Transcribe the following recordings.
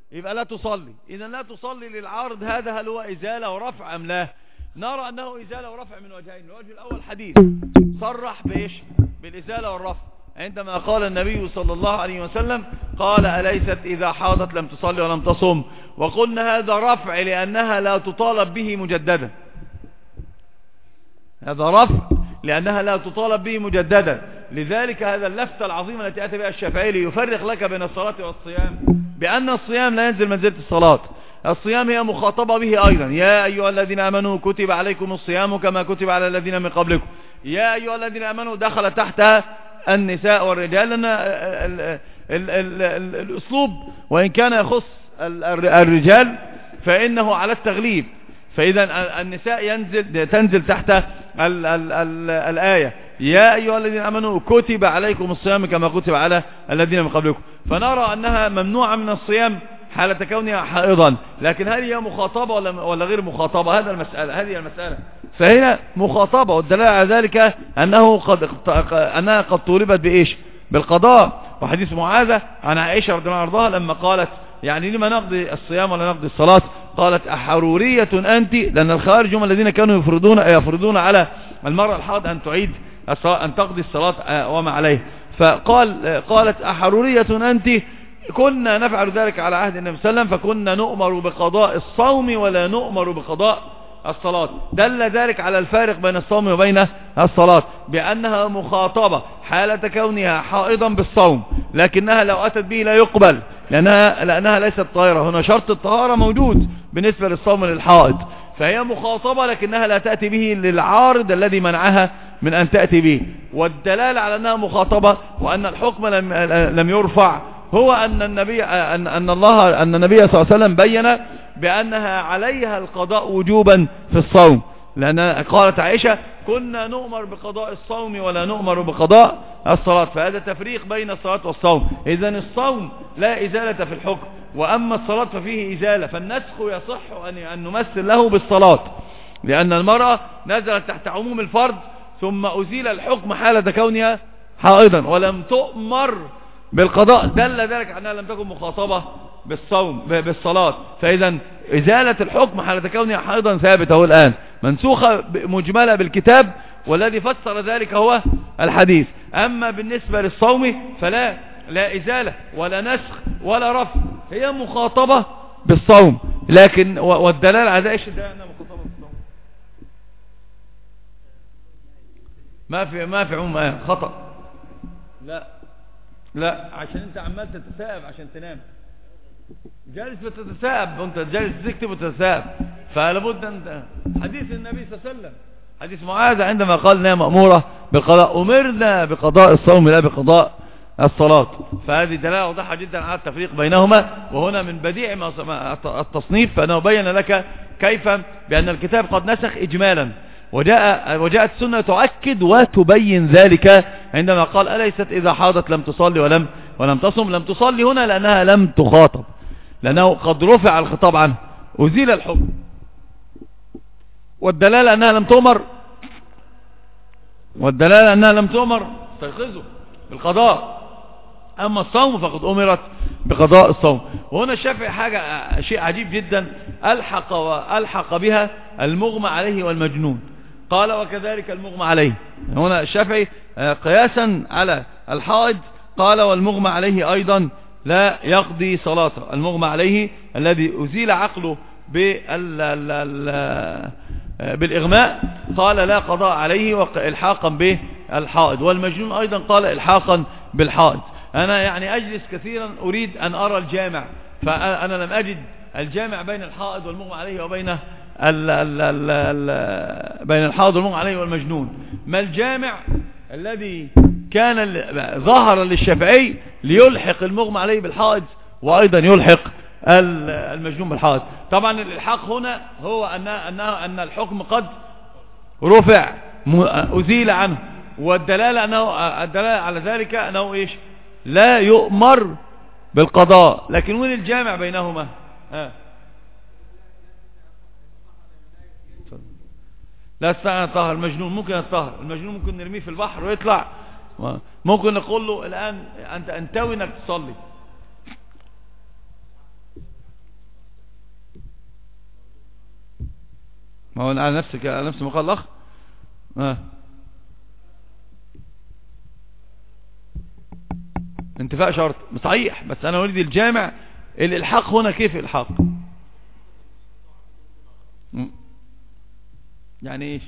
يبقى لا تصلي. إذا لا تصلي للعارض هذا هل هو إزالة ورفع أم لا؟ نرى أنه إزالة ورفع من وجهين. الوجه الأول حديث صرح بإيش؟ بالإزالة والرفع، عندما قال النبي صلى الله عليه وسلم قال أليست إذا حاضت لم تصلي ولم تصم، وقلنا هذا رفع لأنها لا تطالب به مجددا، هذا رفع لأنها لا تطالب به مجددا. لذلك هذا اللفتة العظيمة التي أتى بها الشافعي ليفرق لك بين الصلاة والصيام بأن الصيام لا ينزل منزلة الصلاة، الصيام هي مخاطبة به أيضا. يا أيها الذين آمنوا كتب عليكم الصيام كما كتب على الذين من قبلكم. يا أيها الذين آمنوا دخل تحتها النساء والرجال، لأن الأسلوب وإن كان يخص الرجال فإنه على التغليب، فإذا النساء تنزل تحت الآية يا أيها الذين آمنوا كتب عليكم الصيام كما كتب على الذين من قبلكم. فنرى أنها ممنوعة من الصيام حالة كونها حائضا، لكن هل هي مخاطبة ولا غير مخاطبة؟ هذه المسألة. فهي مخاطبة، والدلالة على ذلك أنها قد طولبت بإيش؟ بالقضاء. وحديث معاذة عن عائشة رضي الله عنها لما قالت يعني لما نقضي الصيام ولا نقضي الصلاة؟ قالت أحرورية أنت؟ لأن الخارج هم الذين كانوا يفرضون على المرأة الحائض أن تعيد أن تقضي الصلاة وما عليه. قالت أحرورية أنت؟ كنا نفعل ذلك على عهد النبي صلى الله عليه وسلم، فكنا نؤمر بقضاء الصوم ولا نؤمر بقضاء الصلاة. دل ذلك على الفارق بين الصوم وبين الصلاة، بأنها مخاطبة حالة كونها حائضا بالصوم، لكنها لو أتت به لا يقبل لأنها ليست طاهرة. هنا شرط الطهارة موجود بالنسبة للصوم للحائض، فهي مخاطبة لكنها لا تأتي به للعارض الذي منعها من أن تأتي به. والدلالة على أنها مخاطبة وأن الحكم لم يرفع هو أن النبي صلى الله عليه وسلم بين بأنها عليها القضاء وجوبا في الصوم، لأن قالت عائشة كنا نؤمر بقضاء الصوم ولا نؤمر بقضاء الصلاة. فهذا تفريق بين الصلاة والصوم. إذن الصوم لا إزالة في الحكم، وأما الصلاة ففيه إزالة، فالنسخ يصح أن نمثل له بالصلاة، لأن المرأة نزلت تحت عموم الفرض ثم أزيل الحكم حالة كونها حائضا ولم تؤمر بالقضاء، دل ذلك أنها لم تكن مخاطبة بالصلاة. فإذا إزالة الحكم حالة كونها حائضا ثابتة الآن، منسوخة مجملة بالكتاب، والذي فسر ذلك هو الحديث. أما بالنسبة للصوم فلا إزالة ولا نسخ ولا رفع، هي مخاطبة بالصوم. لكن والدلال على ايش؟ ده أنها مخاطبة بالصوم، ما في عموم خطأ. لا عشان انت عمال تتثاءب عشان تنام، جالس بتتثاءب وانت جالس تكتب وتتثاءب، فلابد انت. حديث النبي صلى الله عليه وسلم حديث معاذ عندما قال انها مأمورة بالقضاء، امرنا بقضاء الصوم لا بقضاء الصلاة. فهذه دلالة واضحة جدا على التفريق بينهما. وهنا من بديع التصنيف فانه بين لك كيف بان الكتاب قد نسخ اجمالا، وجاءت السنة تؤكد وتبين ذلك عندما قال أليست إذا حاضت لم تصلي ولم تصم. لم تصلي هنا لأنها لم تخاطب، لأنه قد رفع الخطاب عنه، أزيل الحكم. والدلالة أنها لم تؤمر استيقظوا بالقضاء. أما الصوم فقد أمرت بقضاء الصوم. وهنا الشافعي شيء عجيب جدا، ألحق بها المغمى عليه والمجنون. قال وكذلك المغمى عليه. هنا الشافعي قياسا على الحائض قال والمغمى عليه أيضا لا يقضي صلاته. المغمى عليه الذي أزيل عقله بالإغماء قال لا قضاء عليه إلحاقا بالحائض. والمجنون أيضا قال إلحاقا بالحائض. أنا يعني أجلس كثيرا أريد أن أرى الجامع، فأنا لم أجد الجامع بين الحائض والمغمى عليه وبين بين الحائض والمغمى عليه والمجنون. ما الجامع الذي كان ظاهرا للشافعي ليلحق المغمى عليه بالحائض وأيضا يلحق المجنون بالحائض؟ طبعا الإلحاق هنا هو أن الحكم قد رفع أزيل عنه، والدلالة على ذلك أنه إيش؟ لا يؤمر بالقضاء. لكن وين الجامع بينهما؟ لا استطيع أن يطهر. المجنون ممكن يطهر، المجنون ممكن نرميه في البحر ويطلع، ممكن نقول له الآن أنت أنتوي أنك تصلي. هو على نفس ما قال الأخ. انتفاء شرط صحيح، بس أنا أريد الجامع. الإلحاق هنا كيف إلحاق؟ يعني إيش؟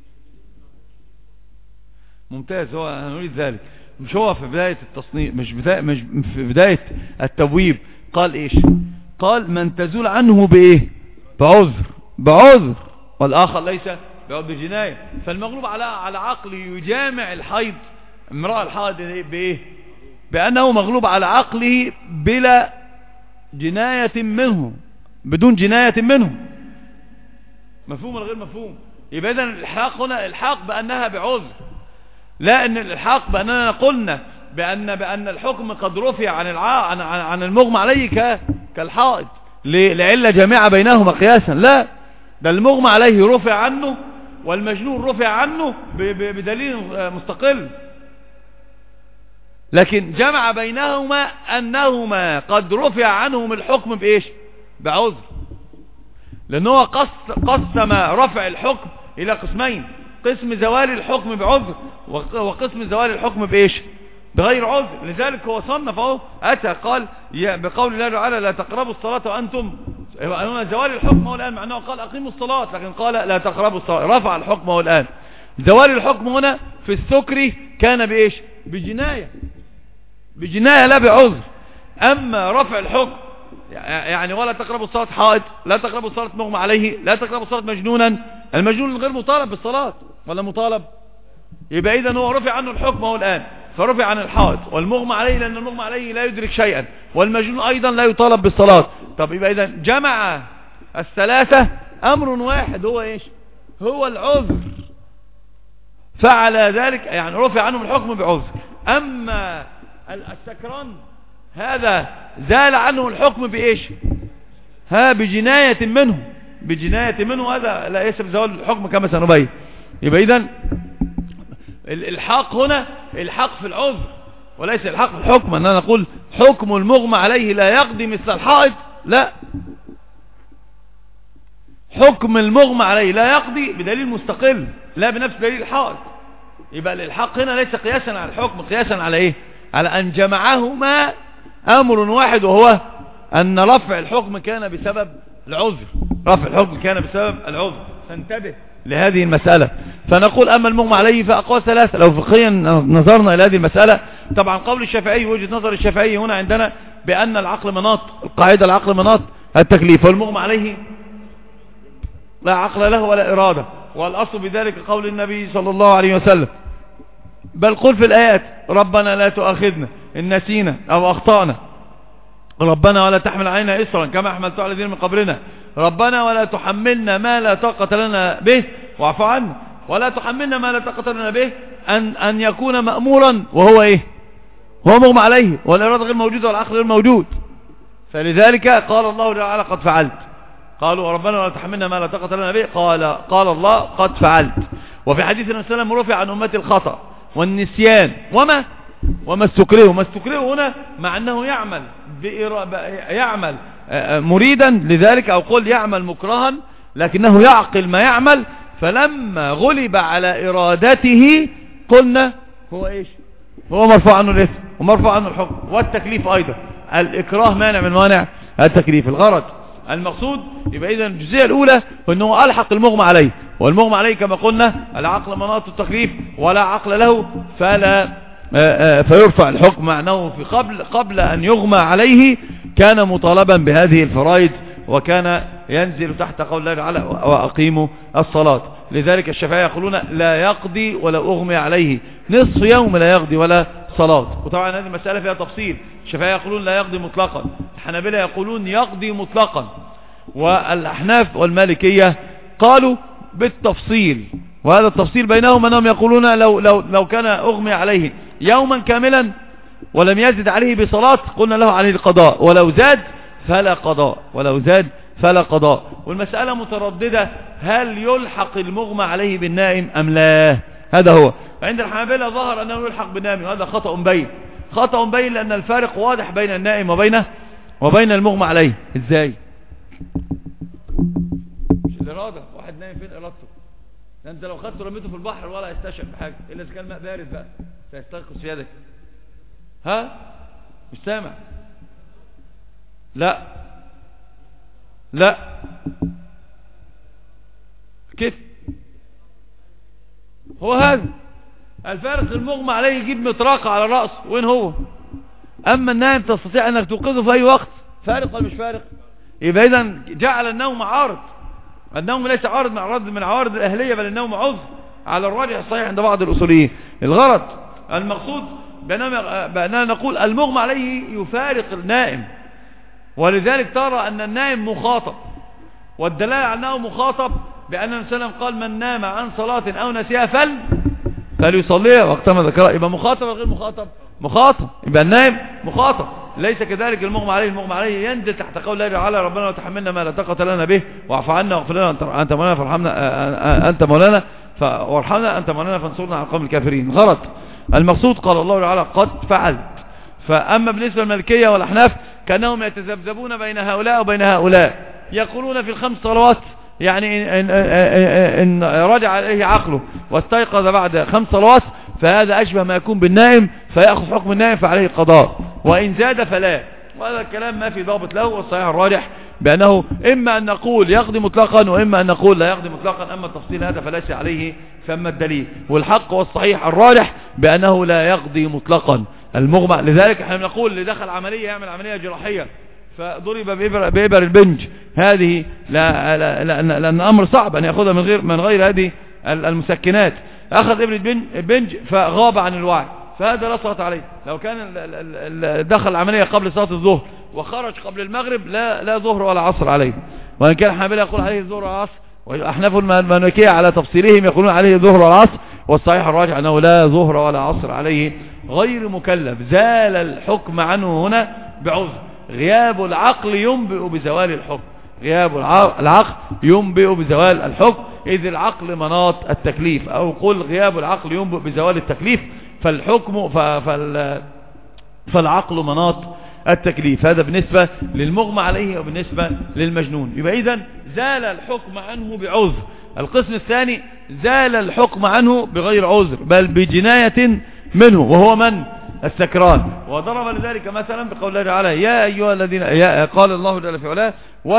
ممتاز، هو هنريد ذلك. مش هو في بداية التصنيف، مش في بداية التبويب قال إيش؟ قال من تزول عنه بإيه؟ بعذر، والآخر ليس بجناية. فالمغلوب على عقله يجامع الحيض، امرأة الحائض بإيه؟ بأنه مغلوب على عقله بلا جناية منه، بدون جناية منه. مفهوم ولا غير مفهوم؟ يبقى إذن الإلحاق هنا إلحاق بأنها بعذر، لا أن الإلحاق بأننا قلنا بأن الحكم قد رفع عن المغمى عليه كالحائض لعلة جامعة بينهما قياسا. لا، ده المغمى عليه رفع عنه والمجنون رفع عنه بدليل مستقل، لكن جمع بينهما أنهما قد رفع عنهم الحكم بإيش؟ بعذر، لأنه قسم رفع الحكم إلى قسمين: قسم زوال الحكم بعذر، وقسم زوال الحكم بإيش؟ بغير عذر. لذلك هو صنف اهو، أتى قال بقول الله تعالى لا تقربوا الصلاة وأنتم، هنا زوال الحكم هو الآن، مع أنه قال أقيموا الصلاة، لكن قال لا تقربوا الصلاة، رفع الحكم هو الآن. زوال الحكم هنا في السكر كان بإيش؟ بجناية لا بعذر. أما رفع الحكم يعني ولا تقربوا الصلاة حائض، لا تقربوا الصلاة مغمى عليه، لا تقربوا الصلاة مجنونا، المجنون غير مطالب بالصلاة ولا مطالب؟ يبقى إذن هو رفع عنه الحكم هو الآن، فرفع عن الحائض والمغمى عليه، لأن المغمى عليه لا يدرك شيئا، والمجنون أيضا لا يطالب بالصلاة. طب يبقى إذن جمع الثلاثة أمر واحد، هو إيش؟ هو العذر. فعل ذلك يعني رفع عنه الحكم بعذر. أما السكران هذا زال عنه الحكم بإيش؟ بجناية منه، هذا لا يسب زوال الحكم كما سنبين. يبقى إذن الإلحاق هنا الحاق في العذر وليس الحاق في الحكم، أننا نقول حكم المغمى عليه لا يقضي مثل الحائض، لا، حكم المغمى عليه لا يقضي بدليل مستقل لا بنفس دليل الحائض. يبقى الإلحاق هنا ليس قياسا على الحكم، قياسا على إيه؟ على أن جمعهما أمر واحد، وهو أن رفع الحكم كان بسبب العذر. فانتبه لهذه المسألة. فنقول أما المغمى عليه فأقوال ثلاثة. لو فقهيا نظرنا إلى هذه المسألة، طبعا قول الشافعي وجهة نظر الشافعي هنا عندنا بأن العقل مناط، القاعدة العقل مناط التكليف، والمغمى عليه لا عقل له ولا إرادة، والأصل بذلك قول النبي صلى الله عليه وسلم، بل قل في الآيات ربنا لا تؤاخذنا إن نسينا أو أخطأنا، ربنا ولا تحمل علينا إصرا كما حملته على الذين من قبلنا، ربنا ولا تحملنا ما لا طاقة لنا به واعف عنا، ولا تحملنا ما لا طاقة لنا به أن يكون مأمورا وهو إيه؟ هو مغمى عليه والإرادة غير موجودة والعقل غير موجود. فلذلك قال الله تعالى قد فعلت. قالوا ربنا ولا تحملنا ما لا طاقة لنا به، قال الله قد فعلت. وفي حديث النبي صلى الله عليه وسلم رفع عن أمتي الخطأ والنسيان وما استكرهوا. ما استكرهوا هنا مع أنه يعمل مريدا لذلك، أو قل يعمل مكرها، لكنه يعقل ما يعمل. فلما غلب على إرادته قلنا هو إيش؟ هو مرفوع عنه الإثم ومرفوع عنه الحكم والتكليف أيضا. الإكراه مانع من موانع التكليف. الغرض المقصود يبقى إذن الجزئية الأولى أنه ألحق المغمى عليه، والمغمى عليه كما قلنا العقل مناط التكليف ولا عقل له، فيرفع الحكم مع أنه في قبل أن يغمى عليه كان مطالبا بهذه الفرائض، وكان ينزل تحت قول الله تعالى وأقيموا الصلاة. لذلك الشافعية يقولون لا يقضي ولو أغمي عليه نصف يوم، لا يقضي ولا صلاة. وطبعا هذه المسألة فيها تفصيل، الشافعية يقولون لا يقضي مطلقا، الحنابلة يقولون يقضي مطلقا، والأحناف والمالكية قالوا بالتفصيل. وهذا التفصيل بينهم أنهم يقولون لو كان أغمي عليه يوما كاملا ولم يزد عليه بصلاة قلنا له عليه القضاء، ولو زاد فلا قضاء. والمسألة مترددة، هل يلحق المغمى عليه بالنائم أم لا؟ هذا هو. عند الحنابلة ظهر أنه يلحق بالنائم، وهذا خطأ بين لأن الفارق واضح بين النائم وبين المغمى عليه. ازاي؟ مش الإرادة، واحد نايم فين إرادته؟ ده أنت لو خدته رميته في البحر ولا يستشعر بحاجة إلا إذا كان ماء بارد بقى سيستيقظ في يدك. ها؟ مش سامع؟ لا لا كيف هو هذا الفارق المغمى عليه يجيب مطرقة على رأسه وين هو؟ أما النائم تستطيع أنك توقظه في أي وقت. فارق ولا مش فارق؟ يبقى إذا جعل النوم عارض. النوم ليس عارض من عوارض الأهلية، بل النوم عذر على الراجح الصحيح عند بعض الأصوليين. الغرض المقصود بأننا نقول المغمى عليه يفارق النائم، ولذلك ترى أن النائم مخاطب، والدلالة على أنه مخاطب بأن النبي صلى الله عليه وسلم قال من نام عن صلاة أو نسيها فليصليها وقتما ذكرها. يبقى مخاطب ولا غير مخاطب؟ مخاطب. يبقى النائم مخاطب. ليس كذلك المغمى عليه. المغمى عليه ينزل تحت قول الله تعالى ربنا وتحملنا ما لا طاقة لنا به واعف عنا واغفر لنا أنت مولانا فارحمنا أنت مولانا وارحمنا أنت مولانا فانصرنا على القوم الكافرين. غلط. المقصود قال الله تعالى قد فعلت. فأما بالنسبة للمالكية والأحناف كأنهم يتذبذبون بين هؤلاء وبين هؤلاء، يقولون في الخمس صلوات يعني إن رجع إليه عقله واستيقظ بعد 5 صلوات فهذا أشبه ما يكون بالنائم فيأخذ حكم النائم فعليه قضاء، وإن زاد فلا. وهذا الكلام ما في ضابط له، والصحيح الراجح بأنه إما أن نقول يقضي مطلقا وإما أن نقول لا يقضي مطلقا. أما التفصيل هذا فليس عليه ثم الدليل، والحق والصحيح الراجح بأنه لا يقضي مطلقا المغمى. لذلك احنا نقول اللي دخل عملية يعمل عملية جراحية فضرب بإبر البنج هذه لأن أمر صعب أن يأخذها من غير هذه المسكنات. أخذ إبر البنج فغاب عن الوعي فهذا لا صلاة عليه. لو كان دخل العملية قبل صلاة الظهر وخرج قبل المغرب لا ظهر ولا عصر عليه. وإن كان الحنابلة يقول عليه الظهر والعصر، وأحناف المالكية على تفصيلهم يقولون عليه الظهر والعصر، والصحيح الراجح أنه لا ظهر ولا عصر عليه، غير مكلف. زال الحكم عنه هنا بعذر. غياب العقل ينبئ بزوال الحكم. غياب العقل ينبئ بزوال الحكم، إذ العقل مناط التكليف، أو قل غياب العقل ينبئ بزوال التكليف فالحكم فالعقل مناط التكليف. هذا بالنسبة للمغمى عليه وبالنسبة للمجنون. يبقى إذن زال الحكم عنه بعذر. القسم الثاني زال الحكم عنه بغير عذر بل بجناية منه، وهو من؟ السكران. وضرب لذلك مثلا بقول الله تعالى يا أيها الذين قال الله جل في علاه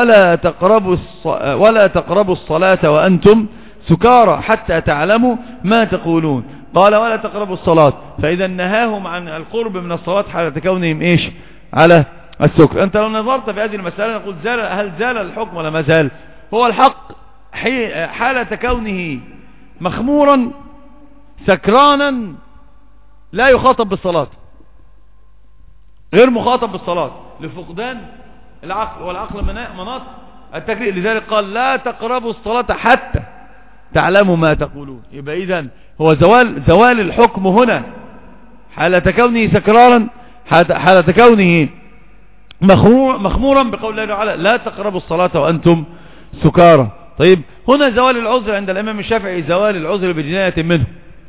ولا تقربوا الصلاة وأنتم سكارى حتى تعلموا ما تقولون. قال ولا تقربوا الصلاة، فإذا نهاهم عن القرب من الصلاة حالة كونهم إيش؟ على السكر. أنت لو نظرت في هذه المسألة نقول هل زال الحكم ولا ما زال؟ هو الحق حالة كونه مخمورا سكرانا لا يخاطب بالصلاة، غير مخاطب بالصلاة لفقدان العقل، والعقل مناط التكليف. لذلك قال لا تقربوا الصلاة حتى تعلموا ما تقولون. يبقى إذن هو زوال الحكم هنا حالة كونه سكرانا، حالة كونه مخمورا بقول الله تعالى لا تقربوا الصلاة وأنتم سكارى. طيب هنا زوال العذر عند الإمام الشافعي زوال العذر بجناية منه.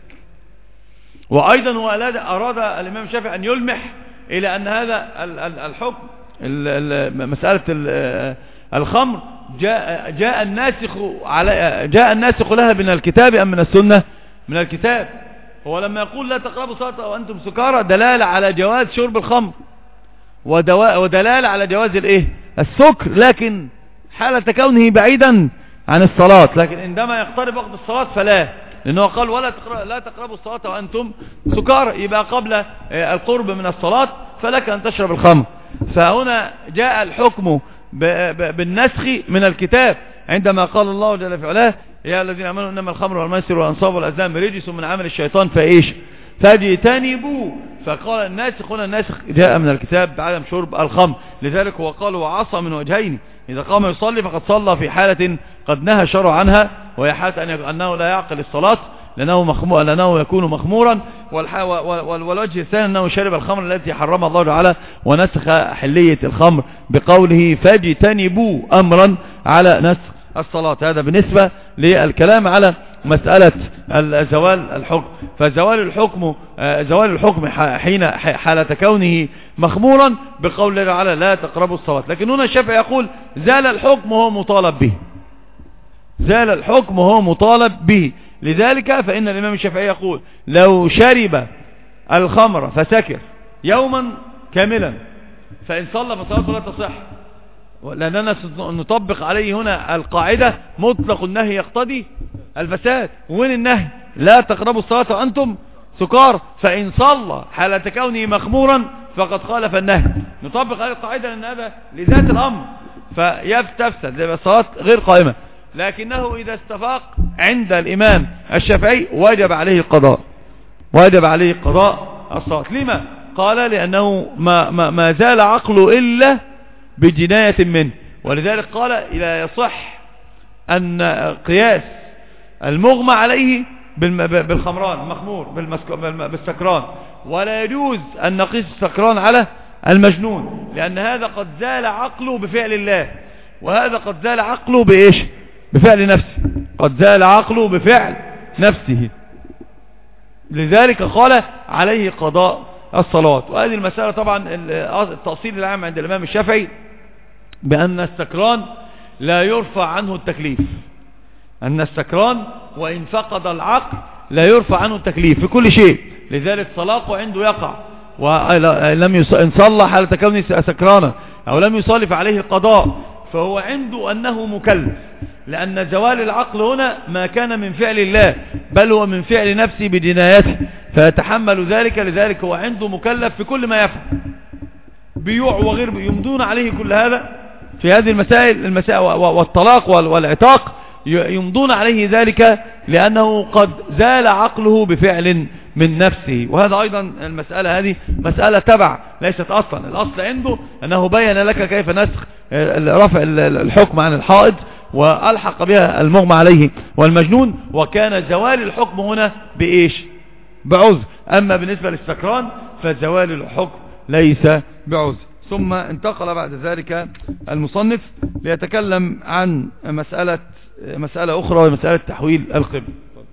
وأيضا هو أراد الإمام الشافعي أن يلمح إلى أن هذا الحكم مسألة الخمر جاء الناسخ لها من الكتاب أم من السنة؟ من الكتاب. هو لما يقول لا تقربوا الصلاة وأنتم سكارى دلالة على جواز شرب الخمر ودلالة على جواز السكر، لكن حالة كونه بعيدا عن الصلاة. لكن عندما يقترب وقت الصلاة فلا، لأنه قال لا تقربوا الصلاة وأنتم سكارى، يبقى قبل القرب من الصلاة فلك أن تشرب الخمر. فهنا جاء الحكم بالنسخ من الكتاب عندما قال الله جل في علاه يا الذين آمنوا إنما الخمر والميسر والأنصاب والأزلام رجس من عمل الشيطان فاجتنبوا. فقال الناسخ هنا الناسخ جاء من الكتاب بعدم شرب الخمر. لذلك هو قال وعصى من وجهين: إذا قام يصلي فقد صلى في حالة قد نهى الشرع عنها، وهي حالة أنه لا يعقل الصلاة لأنه يكون مخمورا، والوجه الثاني أنه شرب الخمر التي حرمها الله تعالى ونسخ حلية الخمر بقوله فاجتنبوا أمرا على نسخ الصلاة. هذا بالنسبة للكلام على مسألة زوال الحكم. فزوال الحكم حالة كونه مخمورا بقول الله تعالى لا تقربوا الصلاة. لكن هنا الشافعي يقول زال الحكم وهو مطالب به. زال الحكم وهو مطالب به. لذلك فإن الإمام الشافعي يقول لو شرب الخمر فسكر يوما كاملا فإن صلى فصلاته لا تصح، لأننا نطبق عليه هنا القاعدة مطلق النهي يقتضي الفساد. وين النهي؟ لا تقربوا الصلاة وأنتم سكار، فإن صلى حالة كونه مخمورا فقد خالف النهي. نطبق عليه القاعدة لأن هذا لذات الأمر فيفتفسد يبقى الصلاة غير قائمة. لكنه إذا استفاق عند الإمام الشافعي وجب عليه القضاء، وجب عليه قضاء الصلاة. لما؟ قال لأنه ما زال عقله إلا بجناية منه. ولذلك قال لا يصح أن قياس المغمى عليه بالخمران المخمور بالسكران، ولا يجوز أن نقيس السكران على المجنون، لأن هذا قد زال عقله بفعل الله، وهذا قد زال عقله بإيش؟ بفعل نفسه، قد زال عقله بفعل نفسه. لذلك قال عليه قضاء الصلاة. وهذه المسألة طبعا التأصيل العام عند الإمام الشافعي بأن السكران لا يرفع عنه التكليف، أن السكران وإن فقد العقل لا يرفع عنه التكليف في كل شيء. لذلك صلاته عنده يقع، إن صلى حالة كونه سكرانا أو لم يصلي فعليه القضاء، فهو عنده أنه مكلف، لأن زوال العقل هنا ما كان من فعل الله بل هو من فعل نفسه بدنايته، فيتحمل ذلك. لذلك هو عنده مكلف في كل ما يفعل، بيوع وغير يمدون عليه كل هذا في هذه المسائل والطلاق والعتاق يمضون عليه ذلك لأنه قد زال عقله بفعل من نفسه. وهذا أيضا المسألة هذه مسألة تبع ليست أصلا، الأصل عنده أنه بين لك كيف نسخ رفع الحكم عن الحائض وألحق بها المغمى عليه والمجنون، وكان زوال الحكم هنا بإيش؟ بعذر. أما بالنسبة للسكران فزوال الحكم ليس بعذر. ثم انتقل بعد ذلك المصنف ليتكلم عن مسألة أخرى ومسألة تحويل القبلة.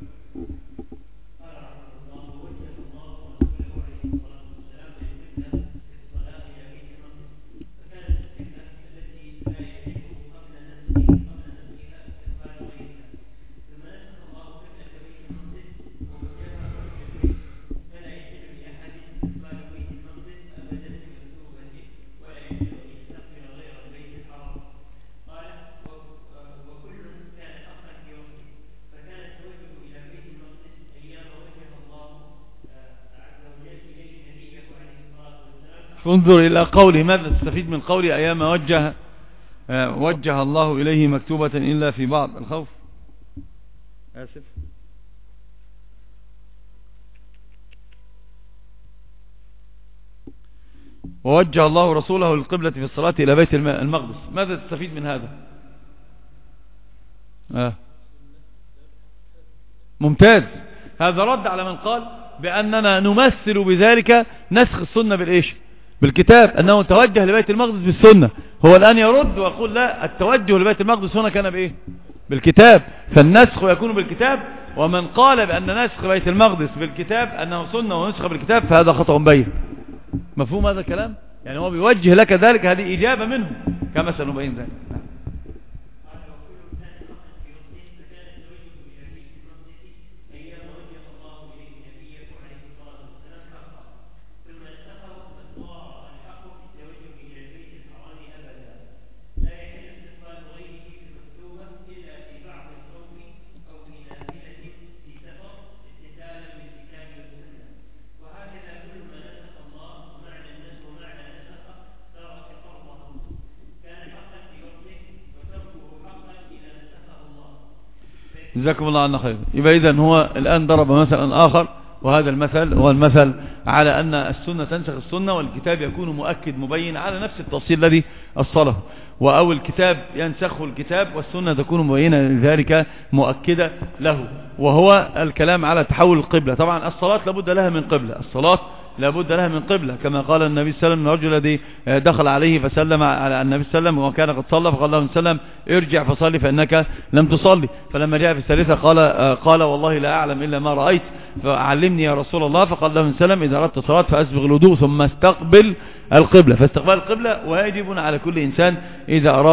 انظر إلى قوله، ماذا تستفيد من قوله أيام وجه الله إليه مكتوبة إلا في بعض الخوف. آسف. ووجه الله رسوله للقبلة في الصلاة إلى بيت المقدس، ماذا تستفيد من هذا؟ ممتاز. هذا رد على من قال بأننا نمثل بذلك نسخ السنة بالإيش؟ بالكتاب، أنه توجه لبيت المقدس بالسنة. هو الآن يرد ويقول لا، التوجه لبيت المقدس هنا كان بإيه؟ بالكتاب، فالنسخ يكون بالكتاب. ومن قال بأن نسخ بيت المقدس بالكتاب أنه سنة ونسخ بالكتاب فهذا خطأ بين. مفهوم هذا الكلام؟ يعني هو بيوجه لك ذلك، هذه إجابة منه كما سنبين ذلك. جزاكم الله عنا خير. يبقى إذن هو الآن ضرب مثلا آخر، وهذا المثل هو المثل على أن السنة تنسخ السنة والكتاب يكون مؤكد مبين على نفس التفصيل الذي أصله، أو الكتاب ينسخه الكتاب والسنة تكون مبينة لذلك مؤكدة له، وهو الكلام على تحول القبلة. طبعا الصلاة لابد لها من قبلة، الصلاة لابد لها من قبلة، كما قال النبي صلى الله عليه وسلم الرجل الذي دخل عليه فسلم على النبي صلى الله عليه وسلم وكان قد صلى، فقال له النبي صلى الله عليه وسلم ارجع فصلي فإنك لم تصلي. فلما جاء في الثالثة قال والله لا أعلم إلا ما رأيت فعلمني يا رسول الله. فقال له النبي صلى الله عليه وسلم إذا أردت صلاة فأسبغ الوضوء ثم استقبل القبلة. فاستقبال القبلة واجب على كل إنسان إذا أراد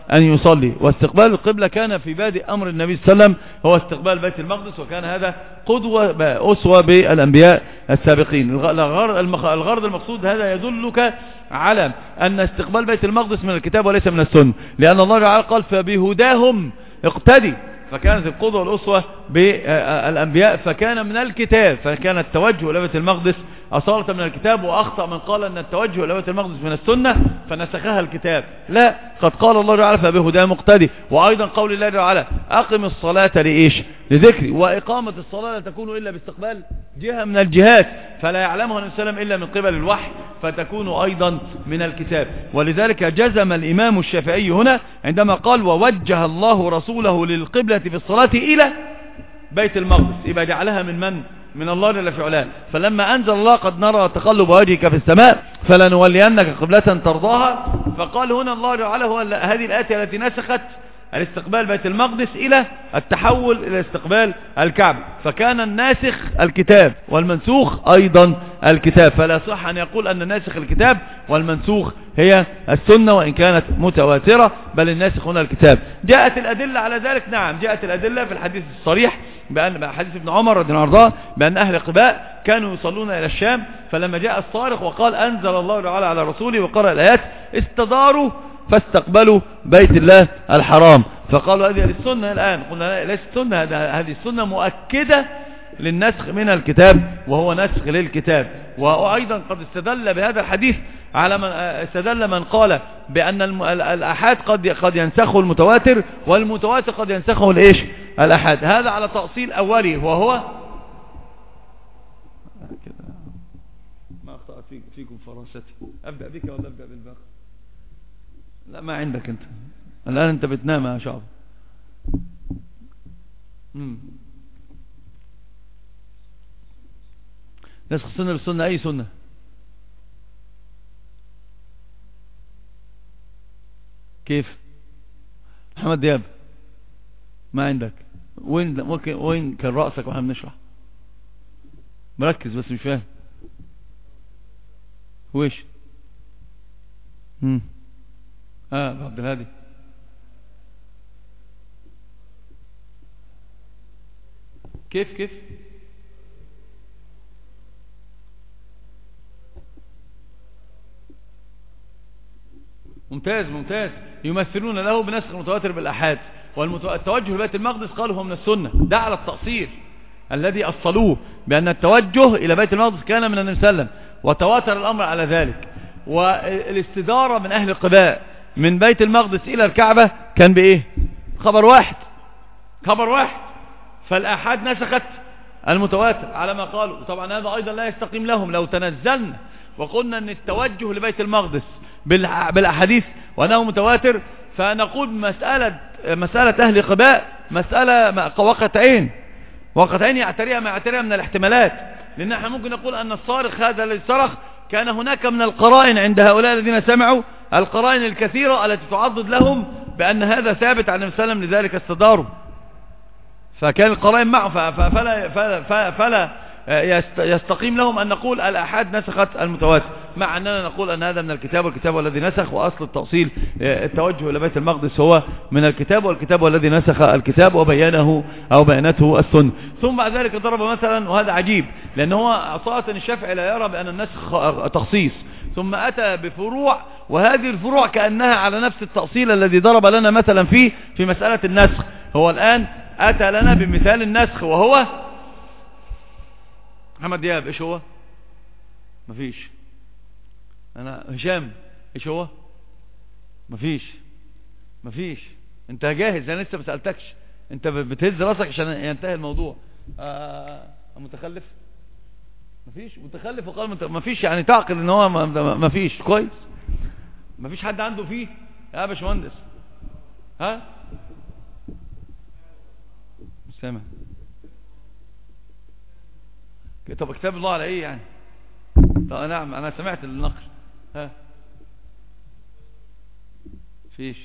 أن يصلي. واستقبال القبلة كان في بادئ أمر النبي صلى الله عليه وسلم هو استقبال بيت المقدس، وكان هذا قدوة أسوة بالأنبياء السابقين. الغرض المقصود هذا يدلك على أن استقبال بيت المقدس من الكتاب وليس من السنة، لأن الله تعالى قال فبهداهم اقتدي، فكانت القدوة والأسوة بالأنبياء فكان من الكتاب، فكان التوجه إلى بيت المقدس أصالة من الكتاب. وأخطأ من قال أن التوجه إلى بيت المقدس من السنة فنسخها الكتاب، لا، قد قال الله تعالى فبهداه مقتدي. وأيضا قول الله تعالى أقم الصلاة لإيش؟ لذكري. وإقامة الصلاة لا تكون إلا باستقبال جهة من الجهات، فلا يعلمها النبي صلى الله عليه وسلم إلا من قبل الوحي، فتكون أيضا من الكتاب. ولذلك جزم الإمام الشافعي هنا عندما قال ووجه الله رسوله للقبلة في الصلاة إلى بيت المقدس، يبقى جعلها من الله جل في علاه. فلما أنزل الله قد نرى تقلب وجهك في السماء فلنولينك قبلة ترضاها، فقال هنا الله تعالى هو هذه الآية التي نسخت الاستقبال بيت المقدس إلى التحول إلى استقبال الكعبة، فكان الناسخ الكتاب والمنسوخ أيضا الكتاب، فلا صح أن يقول أن الناسخ الكتاب والمنسوخ هي السنة وإن كانت متواترة، بل الناسخ هنا الكتاب. جاءت الأدلة على ذلك، نعم جاءت الأدلة في الحديث الصريح بأن حديث ابن عمر رضي الله عنه بأن أهل قباء كانوا يصلون إلى الشام، فلما جاء الصارخ وقال أنزل الله تعالى على رسوله وقرأ الآيات استداروا فاستقبلوا بيت الله الحرام، فقالوا هذه السنة. الآن قلنا ليست سنة، هذه السنة مؤكدة للنسخ من الكتاب وهو نسخ للكتاب. وأيضا قد استدل بهذا الحديث على من استدل من قال بأن الأحاد قد ينسخه المتواتر والمتواتر قد ينسخه الإيش؟ الأحاد. هذا على تأصيل أولي وهو ما أخطأ فيكم فراستي. أبدأ بك ولا أبدأ بالباقي؟ لا ما عندك أنت الآن، أنت بتنام يا شعب. نسخ السنة بالسنة، أي سنة؟ كيف؟ محمد دياب ما عندك؟ وين كان رأسك واحنا بنشرح؟ مركز بس مش فاهم. ويش؟ عبد الهادي كيف ممتاز يمثلون له بنسخ المتواتر بالأحاد. والتوجه لبيت المقدس قالوا هو من السنة، ده على التأصيل الذي أصلوه بأن التوجه إلى بيت المقدس كان من النبي صلى الله عليه وسلم، وتواتر الأمر على ذلك. والاستدارة من أهل قباء من بيت المقدس إلى الكعبة كان بإيه؟ خبر واحد، فالآحاد نسخت المتواتر على ما قالوا. طبعا هذا أيضا لا يستقيم لهم. لو تنزلنا وقلنا أن التوجه لبيت المقدس بالأحاديث وأنه متواتر، فنقول مسألة أهل قباء مسألة وقتين يعتريها ما يعتريها من الاحتمالات، لأن احنا ممكن نقول أن الصارخ هذا الذي صرخ كان هناك من القرائن عند هؤلاء الذين سمعوا، القرائن الكثيرة التي تعضد لهم بأن هذا ثابت عن النبي صلى الله عليه وسلم، لذلك استداروا، فكان القرائن معه. فلا يستقيم لهم أن نقول الأحاد نسخت المتواتر، مع أننا نقول أن هذا من الكتاب والكتاب والذي نسخ، وأصل التأصيل التوجه إلى بيت المقدس هو من الكتاب والكتاب والذي نسخ الكتاب وبينه أو بينته السنة. ثم بعد ذلك ضرب مثلا، وهذا عجيب لأنه هو أصالة الشافعي لا يرى بأن النسخ تخصيص، ثم أتى بفروع، وهذه الفروع كأنها على نفس التأصيل الذي ضرب لنا مثلا في مسألة النسخ. هو الآن أتى لنا بمثال النسخ وهو محمد دياب. ايش هو؟ مفيش. انا هشام ايش هو؟ مفيش. انت جاهز؟ انا لسه ما سالتكش، انت بتهز راسك عشان ينتهي الموضوع. متخلف؟ مفيش متخلف وقال مفيش، يعني تعقل ان هو مفيش. كويس، مفيش حد عنده فيه يا باشمهندس. مش سامع. طب كتاب الله على ايه يعني؟ طب نعم انا سمعت النقل. فيش.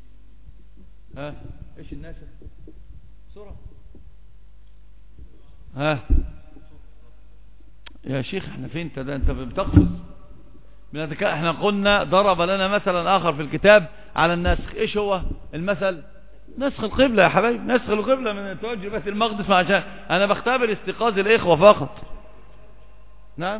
ايش الناس بسرعه؟ يا شيخ احنا فين؟ انت بتقفز. احنا قلنا ضرب لنا مثلا اخر في الكتاب على النسخ. ايش هو المثل؟ نسخ القبلة يا حبايب، نسخ القبلة من توجه بيت المقدس، عشان انا بختبر استيقاظ الاخوة فقط. نعم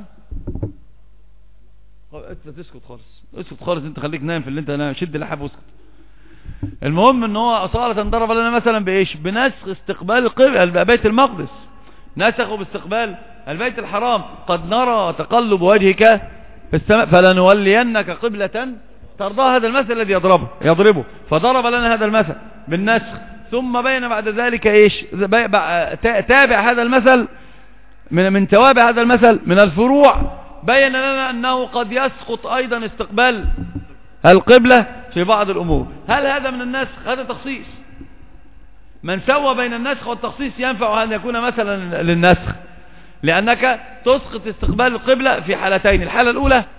انت تسكت خالص، اسكت خالص، انت خليك نايم في اللي انت نايم، شد لحاف واسكت. المهم ان هو اصالة ضرب لنا مثلا بايش؟ بنسخ استقبال القبلة بيت المقدس، نسخوا باستقبال البيت الحرام. قد نرى تقلب وجهك في السماء فلنولينك قبلة ترضى. هذا المثل الذي يضربه، فضرب لنا هذا المثل بالنسخ. ثم بين بعد ذلك ايش؟ تابع هذا المثل من توابع هذا المثل من الفروع، بين لنا انه قد يسقط ايضا استقبال القبلة في بعض الامور. هل هذا من النسخ؟ هذا تخصيص. من سوى بين النسخ والتخصيص ينفع ان يكون مثلا للنسخ، لانك تسقط استقبال القبلة في حالتين. الحالة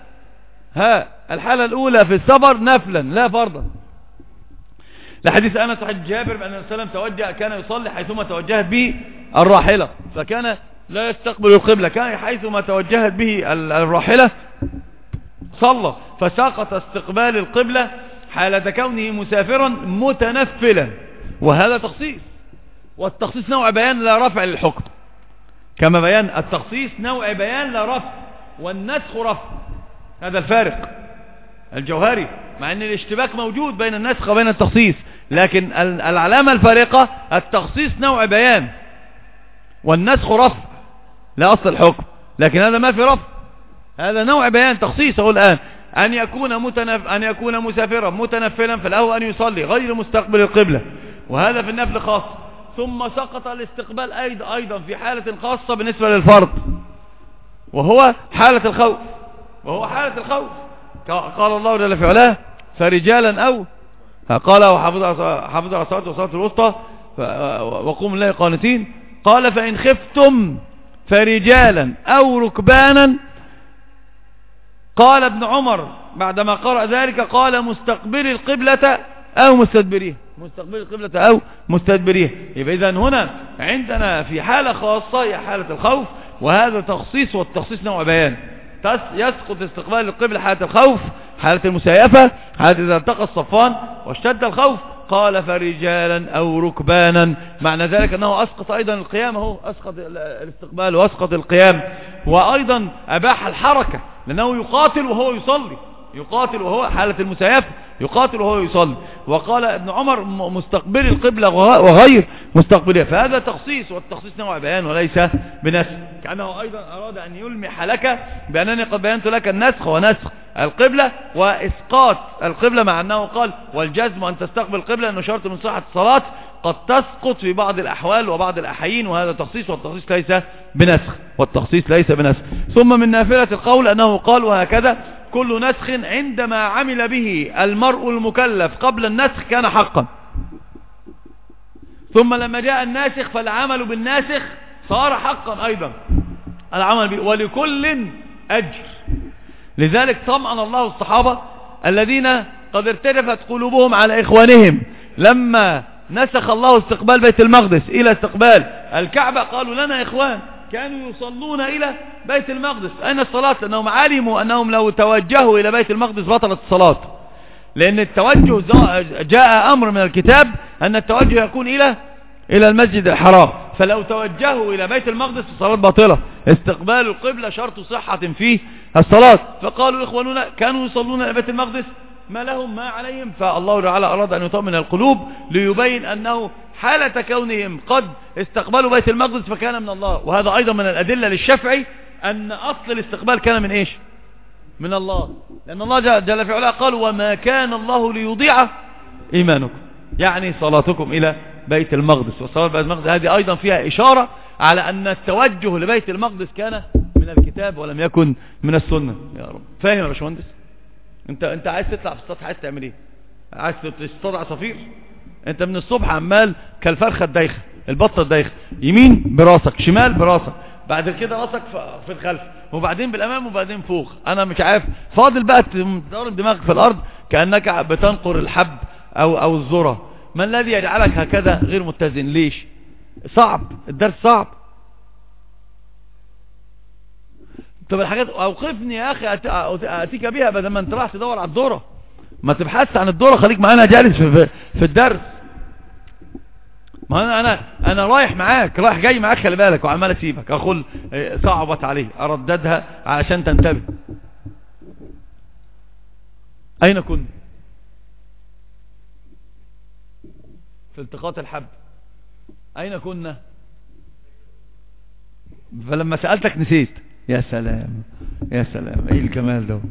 الاولى في السفر نفلا لا فرضا، لحديث انس عن جابر بان النبي صلى الله عليه وسلم توجه، كان يصلي حيثما توجهت به الراحلة، فكان لا يستقبل القبلة، كان حيثما توجهت به الراحلة صلى، فسقط استقبال القبلة حالة كونه مسافرا متنفلا. وهذا تخصيص، والتخصيص نوع بيان لا رفع للحكم، كما بيان التخصيص نوع بيان لا رفع، والنسخ رفع. هذا الفارق الجوهري، مع ان الاشتباك موجود بين النسخ وبين التخصيص، لكن العلامة الفارقة التخصيص نوع بيان والنسخ رفع لا أصل الحكم. لكن هذا ما في رفع، هذا نوع بيان تخصيص. هو الآن أن يكون مسافرا متنفلا فله أن يصلي غير مستقبل القبلة، وهذا في النفل خاص. ثم سقط الاستقبال أيضا في حالة خاصة بالنسبة للفرض، وهو حالة الخوف. قال الله جل في علاه فرجالا أو قال وحافظ على الصلاة والصلاة الوسطى وقوموا لله قانتين. قال فإن خفتم فرجالا أو ركبانا. قال ابن عمر بعدما قرأ ذلك قال مستقبل القبلة أو مستدبريه. يبقى إذن هنا عندنا في حالة خاصة هي حالة الخوف، وهذا تخصيص، والتخصيص نوع بيان. يسقط استقبال القبلة حالة الخوف، حالة المسايفة، حالة إذا التقى الصفان واشتد الخوف. قال فرجالا أو ركبانا، معنى ذلك أنه أسقط أيضا القيام، هو أسقط الاستقبال وأسقط القيام، وأيضا أباح الحركة، لأنه يقاتل وهو يصلي، يقاتل وهو حالة المسايفة، يقاتل وهو يصلي. وقال ابن عمر مستقبل القبلة وغير مستقبلها. فهذا تخصيص، والتخصيص نوع بيان وليس بنسخ، كأنه أيضا أراد أن يلمح لك بأنني قد بينت لك النسخ ونسخ القبلة وإسقاط القبلة، مع أنه قال والجزم أن تستقبل القبلة أنه شرط من صحة الصلاة، قد تسقط في بعض الأحوال وبعض الأحيين، وهذا تخصيص، والتخصيص ليس بنسخ. ثم من نافلة القول أنه قال وهكذا كل نسخ عندما عمل به المرء المكلف قبل النسخ كان حقا، ثم لما جاء الناسخ فالعمل بالناسخ صار حقا أيضا العمل به، ولكل أجر. لذلك طمأن الله الصحابة الذين قد ارتجفت قلوبهم على إخوانهم لما نسخ الله استقبال بيت المقدس إلى استقبال الكعبة، قالوا لنا إخوان كانوا يصلون إلى بيت المقدس، أين الصلاة؟ لأنهم علموا أنهم لو توجهوا إلى بيت المقدس بطلت الصلاة، لأن التوجه جاء أمر من الكتاب أن التوجه يكون إلى المسجد الحرام، فلو توجهوا إلى بيت المقدس الصلاة باطلة، استقبال القبلة شرط صحة فيه الصلاة. فقالوا إخواننا كانوا يصلون إلى بيت المقدس ما لهم ما عليهم، فالله تعالى أراد أن يطمئن القلوب ليبين أنه حالة كونهم قد استقبلوا بيت المقدس فكان من الله. وهذا أيضا من الأدلة للشافعي أن أصل الاستقبال كان من إيش؟ من الله، لأن الله جل في علاه قال وما كان الله ليضيع إيمانكم، يعني صلاتكم إلى بيت المقدس. والصلاة بيت المقدس هذه أيضا فيها إشارة على أن التوجه لبيت المقدس كان من الكتاب ولم يكن من السنة. يا رب فاهم يا باشمهندس؟ انت عايز تطلع في السطح، عايز تعمل ايه؟ عايز تصطاد عصافير؟ انت من الصبح عمال كالفرخه الدايخه، البطه الدايخه، يمين براسك شمال براسك، بعد كده راسك في الخلف، وبعدين بالامام وبعدين فوق، انا مش عارف فاضل بقى تضرب دماغك في الارض كانك بتنقر الحب او الذره. ما الذي يجعلك هكذا غير متزن؟ ليش؟ صعب الدرس، صعب. طب الحاجات اوقفني يا اخي اتيك بها بدل ما انت راح تدور على الذره. ما تبحث عن الدورة، خليك معانا جالس في الدرس. ما انا رايح معاك، رايح جاي معاك، خلي بالك، وعمال اسيبك اقول صعبت عليه ارددها علشان تنتبه. اين كنا؟ في التقاط الحب. اين كنا؟ فلما سألتك نسيت. يا سلام يا سلام، ايه الجمال ده.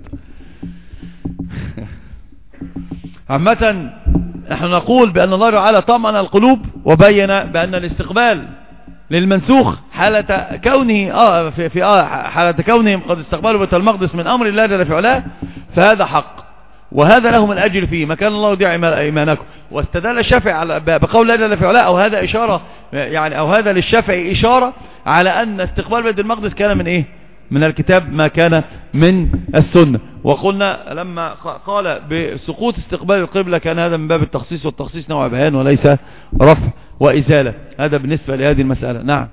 عامة نحن نقول بأن الله تعالى طمأن القلوب وبين بأن الاستقبال للمنسوخ حالة كونه حالة كونهم قد استقبلوا بيت المقدس من أمر الله جل في علاه، فهذا حق وهذا لهم الأجر فيه، ما كان الله يضيع إيمانكم. واستدل الشافعي بقول الله جل في علاه، أو هذا إشارة يعني، أو هذا للشافعي إشارة على أن استقبال بيت المقدس كان من إيه؟ من الكتاب ما كان من السنة. وقلنا لما قال بسقوط استقبال القبلة كان هذا من باب التخصيص، والتخصيص نوع بيان وليس رفع وإزالة. هذا بالنسبة لهذه المسألة. نعم.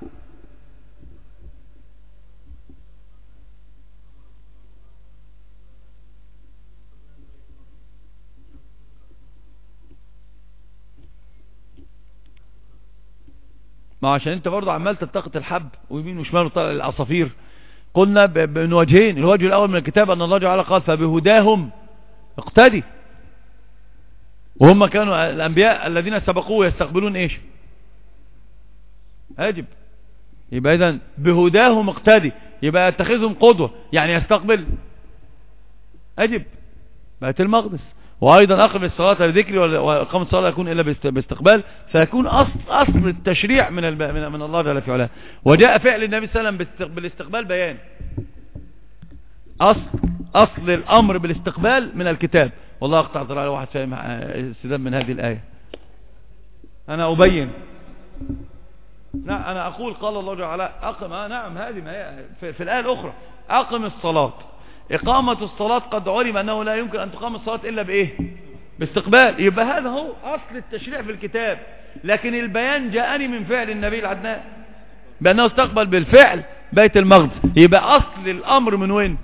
ما عشان انت برضو عمال تلتقط الحب ويمين وشمال وطلع العصافير. قلنا من وجهين، الوجه الأول من الكتاب أن الله تعالى قال فبهداهم اقتدي، وهم كانوا الأنبياء الذين سبقوه يستقبلون إيش؟ أجب. يبقى إذن بهداهم اقتدي، يبقى يتخذهم قدوة، يعني يستقبل أجب بيت المقدس. وأيضا أقم الصلاة لذكري، وإقام الصلاة لا يكون إلا باستقبال، فيكون أصل التشريع من الله جل في علاه. وجاء فعل النبي صلى الله عليه وسلم بالاستقبال بيان. أصل الأمر بالاستقبال من الكتاب. والله أقطع ذراع واحد فاهم استدام من هذه الآية. أنا أبين. نعم أنا أقول قال الله تعالى أقم. نعم هذه ما هي في الآية الأخرى أقم الصلاة. إقامة الصلاة قد علم أنه لا يمكن أن تقام الصلاة إلا بإيه؟ باستقبال. يبقى هذا هو أصل التشريع في الكتاب، لكن البيان جاءني من فعل النبي العدنان بأنه استقبل بالفعل بيت المقدس. يبقى أصل الأمر من وين؟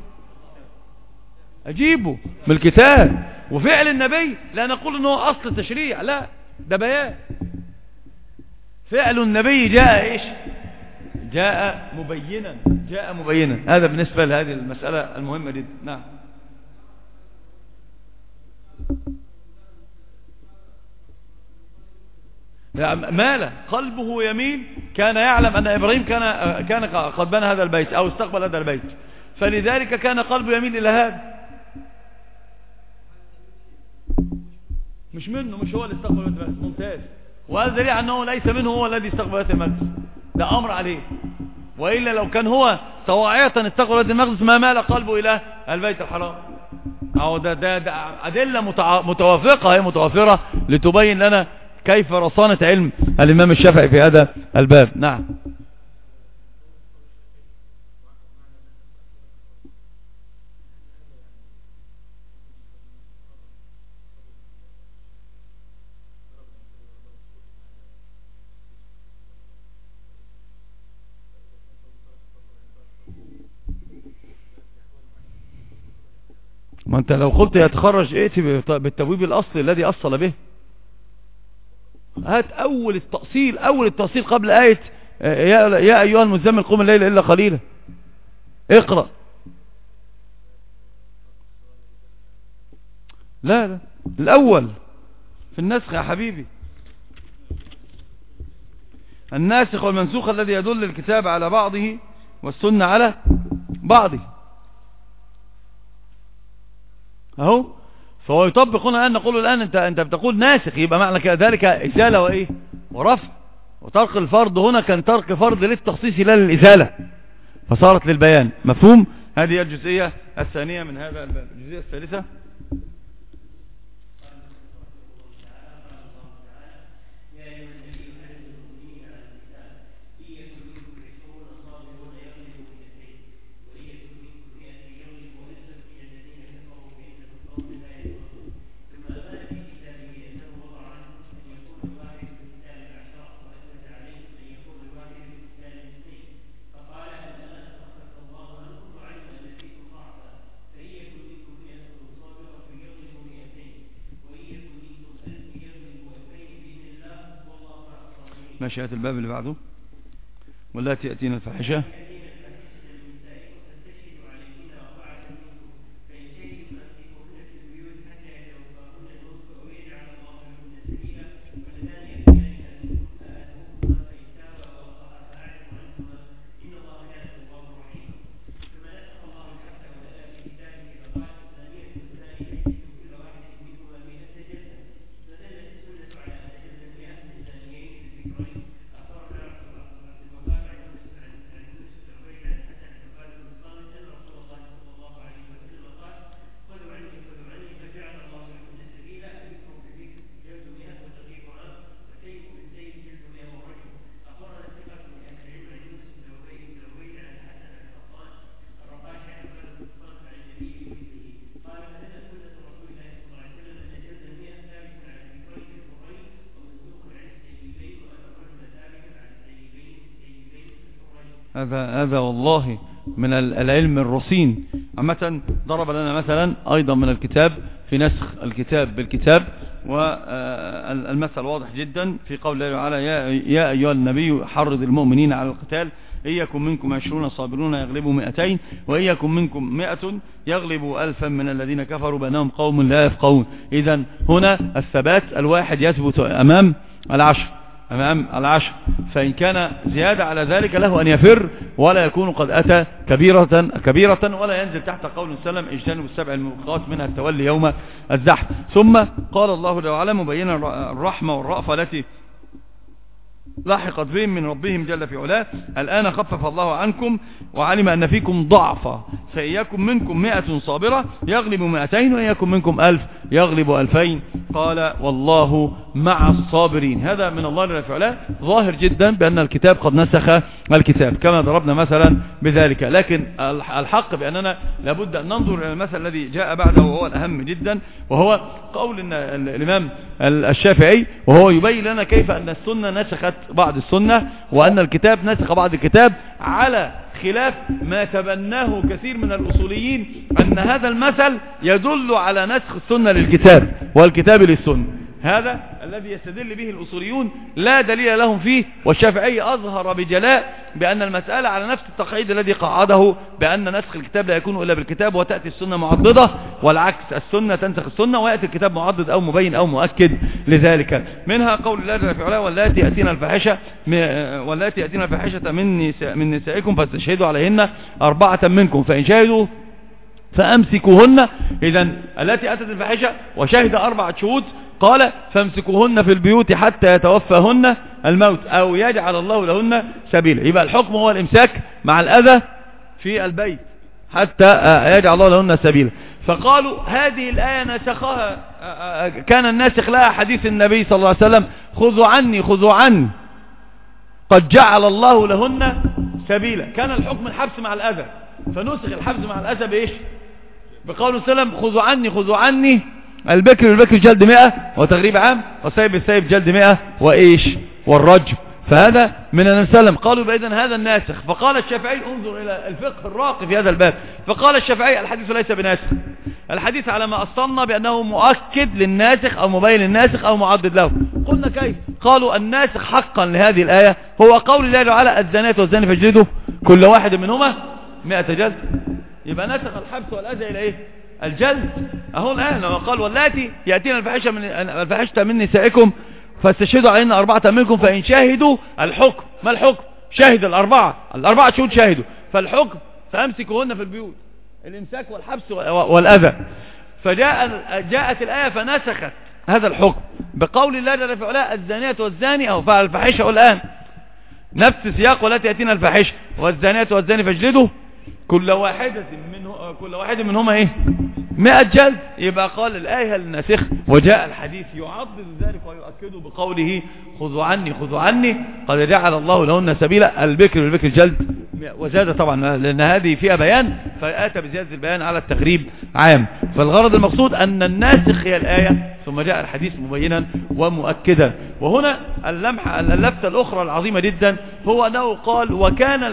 أجيبه من الكتاب. وفعل النبي لا نقول أنه أصل التشريع، لا ده بيان. فعل النبي جاء إيش؟ جاء مبينا. هذا بالنسبة لهذه المسألة المهمة جدا. نعم. ماله قلبه يميل، كان يعلم أن إبراهيم كان قد بنى هذا البيت أو استقبل هذا البيت، فلذلك كان قلبه يميل إلى هذا. مش منه، مش هو اللي استقبل بيت المقدس. ممتاز. وهذا دليل أنه ليس منه هو الذي استقبل بيت المقدس، ده أمر عليه. وإلا لو كان هو طواعية استقبل بيت المقدس ما مال قلبه إلى البيت الحرام. أو ده أدلة متوافقة، هي متوافرة لتبين لنا كيف رصانة علم الإمام الشافعي في هذا الباب. نعم. ما انت لو قلت يتخرج ائتي بالتبويب الاصلي الذي اصل به. هات اول التأصيل قبل آية يا ايها المزمل قم الليل الا قليلا. اقرأ. لا الاول في النسخ يا حبيبي، الناسخ والمنسوخ الذي يدل الكتاب على بعضه والسنة على بعضه اهو. فهو يطبق هنا الآن. نقول الآن انت بتقول ناسخ، يبقى معنى ذلك إزالة وإيه ورفع. وترك الفرض هنا كان ترك فرض للتخصيص لا للإزالة، فصارت للبيان. مفهوم؟ هذه الجزئية الثانية من هذا الباب. الجزئية الثالثة ماشي. هات الباب اللي بعده. ولا تأتينا الفاحشة. هذا والله من العلم الرصين. عامة ضرب لنا مثلا أيضا من الكتاب في نسخ الكتاب بالكتاب، والمثل واضح جدا في قول الله تعالى يا أيها النبي حرض المؤمنين على القتال، إن يكن منكم 20 صابرون يغلبوا 200، وإن يكن منكم 100 يغلبوا 1000 من الذين كفروا بأنهم قوم لا يفقهون. إذن هنا الثبات، الواحد يثبت أمام العشر، فإن كان زيادة على ذلك له أن يفر ولا يكون قد أتى كبيرة ولا ينزل تحت قول وسلم اجتنبوا السبع الموبقات منها التولي يوم الزحف. ثم قال الله تعالى مبينا الرحمة والرأفة التي لاحقت بهم من ربهم جل في علاه، الآن خفف الله عنكم وعلم أن فيكم ضعفا، فإن يكن منكم 100 صابرة يغلب 200، وإن يكن منكم 1000 يغلب 2000. قال والله مع الصابرين. هذا من الله جل في علاه ظاهر جدا بأن الكتاب قد نسخ الكتاب كما ضربنا مثلا بذلك، لكن الحق بأننا لابد أن ننظر إلى المثل الذي جاء بعده وهو الأهم جدا، وهو قول إن الإمام الشافعي، وهو يبين لنا كيف أن السنة نسخت بعض السنة وأن الكتاب نسخ بعض الكتاب، على خلاف ما تبناه كثير من الأصوليين أن هذا المثل يدل على نسخ السنة للكتاب والكتاب للسنة. هذا الذي يستدل به الأصوليون لا دليل لهم فيه، والشافعي أظهر بجلاء بأن المسألة على نفس التقعيد الذي قعده بأن نسخ الكتاب لا يكون إلا بالكتاب وتأتي السنة معضدة، والعكس السنة تنسخ السنة ويأتي الكتاب معضد أو مبين أو مؤكد لذلك. منها قول الله جل في علاه واللاتي يأتين الفاحشة من نسائكم فاستشهدوا عليهن 4 منكم فإن شهدوا فأمسكوهن. إذن التي أتت الفاحشة وشهد 4 شهود قال فامسكوهن في البيوت حتى يتوفاهن الموت أو يجعل الله لهن سبيلا. يبقى الحكم هو الإمساك مع الأذى في البيت حتى يجعل الله لهن سبيلا. فقالوا هذه الآية نسخها، كان الناسخ لها حديث النبي صلى الله عليه وسلم خذوا عني قد جعل الله لهن سبيلا. كان الحكم الحبس مع الأذى، فنسخ الحبس مع الأذى بإيش؟ بقول وسلم خذوا عني البكر بالبكر جلد 100 وتغريب عام، والسيب بالسيب جلد 100 وإيش والرجم. فهذا من النسلم. قالوا بإذن هذا الناسخ. فقال الشافعي انظر إلى الفقه الراقي في هذا الباب، فقال الشافعي الحديث ليس بناسخ، الحديث على ما أصلنا بأنه مؤكد للناسخ أو مبين للناسخ أو معدد له. قلنا كيف؟ قالوا الناسخ حقا لهذه الآية هو قول الله تعالى الزانية والزاني فاجلدوا كل واحد منهما 100 جلد. يبقى نسخ الحبس والأذى إلى إيه؟ الجلد. أهو الآن لما قال واللاتي يأتين الفاحشة من نسائكم فاستشهدوا علينا 4 منكم فإن شاهدوا الحكم. ما الحكم؟ شاهد الأربعة شهود شاهدوا، فالحكم فأمسكوهن في البيوت، الإمساك والحبس والأذى. فجاءت الآية فنسخت هذا الحكم بقول الله جل في علاه الزانية والزاني أو فعل الفاحشة. الآن نفس سياق والتي يأتينا الفاحشة والزانية والزاني فاجلدوا كل واحد منهما ايه 100 جلد. يبقى قال الآية الناسخ، وجاء الحديث يعضد ذلك ويؤكده بقوله خذوا عني قد جعل الله لهن سبيلا البكر بالبكر جلد. وزاد طبعا لأن هذه فيها بيان فأتى بزيادة البيان على التغريب عام. فالغرض المقصود أن الناسخ هي الآية ثم جاء الحديث مبينا ومؤكدا. وهنا اللفتة الأخرى العظيمة جدا هو أنه قال وكان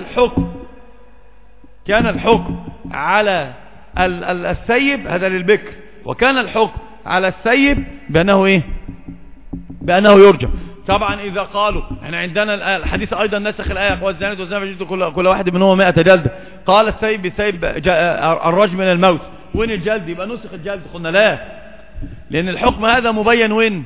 الحكم على السيب هذا للبكر، وكان الحكم على السيب بأنه ايه؟ بأنه يرجع. طبعا إذا قالوا احنا عندنا الحديث أيضا نسخ الآية والزانية والزاني فجلدوا كل واحد منهم 100 جلدة. قال السيب بسيب الرجم من الموت. وين الجلد؟ يبقى نسخ الجلد. قلنا لا، لأن الحكم هذا مبين وين؟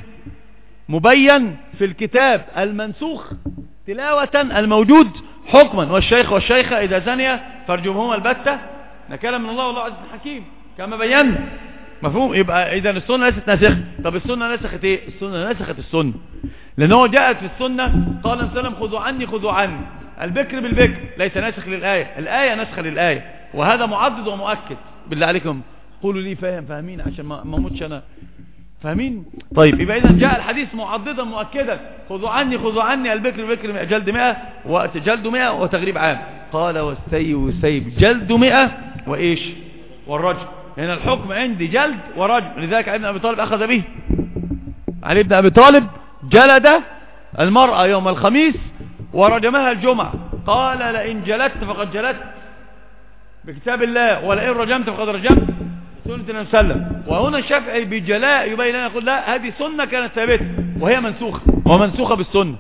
مبين في الكتاب المنسوخ تلاوة الموجود حكما. والشيخ والشيخة إذا زنيا فارجمهما البتة نكالا من الله والله عز حكيم كما بينا. مفهوم؟ يبقى إذا السنة ليست ناسخة. طب السنة نسخت إيه؟ السنة نسخت السنة، لأنه جاءت في السنة قال النبي صلى الله عليه وسلم خذوا عني خذوا عني. البكر بالبكر ليس ناسخ للآية، الآية نسخ للآية، وهذا معضد ومؤكد. بالله عليكم قولوا لي فاهمين عشان ما اموتش انا. فاهمين؟ طيب يبقى اذا جاء الحديث معضدا مؤكدا خذوا عني البكر بالبكر جلد 100 وجلد 100 وتغريب عام. قال والسيب جلد 100 وايش؟ والرجم. هنا الحكم عندي جلد ورجم. لذلك علي بن ابي طالب اخذ به. علي بن ابي طالب جلد المرأة يوم الخميس ورجمها الجمعة. قال لئن جلدت فقد جلدت بكتاب الله ولئن رجمت فقد رجمت سنة النبي صلى الله عليه وسلم. وهنا الشافعي بجلاء يبين لنا يقول لا، هذه سنة كانت ثابتة وهي منسوخة، ومنسوخة بالسنة.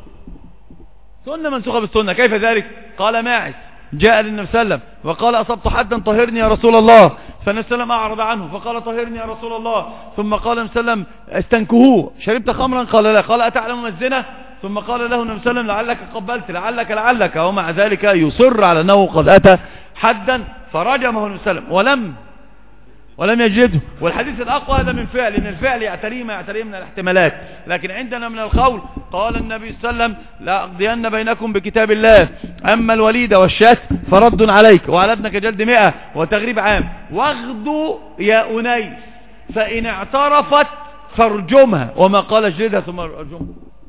سنة منسوخة بالسنة. كيف ذلك؟ قال ماعز جاء للنبي صلى الله عليه وسلم وقال أصبت حدا طهرني يا رسول الله، فالنبي صلى الله عليه وسلم أعرض عنه فقال طهرني يا رسول الله. ثم قال النبي صلى الله عليه وسلم استنكهوه شربت خمرا؟ قال لا. قال أتعلم ما الزنا؟ ثم قال له النبي صلى الله عليه وسلم لعلك قبلت لعلك ومع ذلك يصر على أنه قد أتى حدا فرجمه النبي صلى الله عليه وسلم ولم يجلده. والحديث الأقوى هذا من فعل، إن الفعل يعتريه ما يعتريه من الاحتمالات. لكن عندنا من القول قال النبي صلى الله عليه وسلم لا أقضين بينكم بكتاب الله، أما الوليد والشاة فرد عليك وعلى ابنك جلد 100 وتغريب عام. واغدوا يا أنيس فإن اعترفت فارجمها. وما قال اجلدها ثم ارجمها،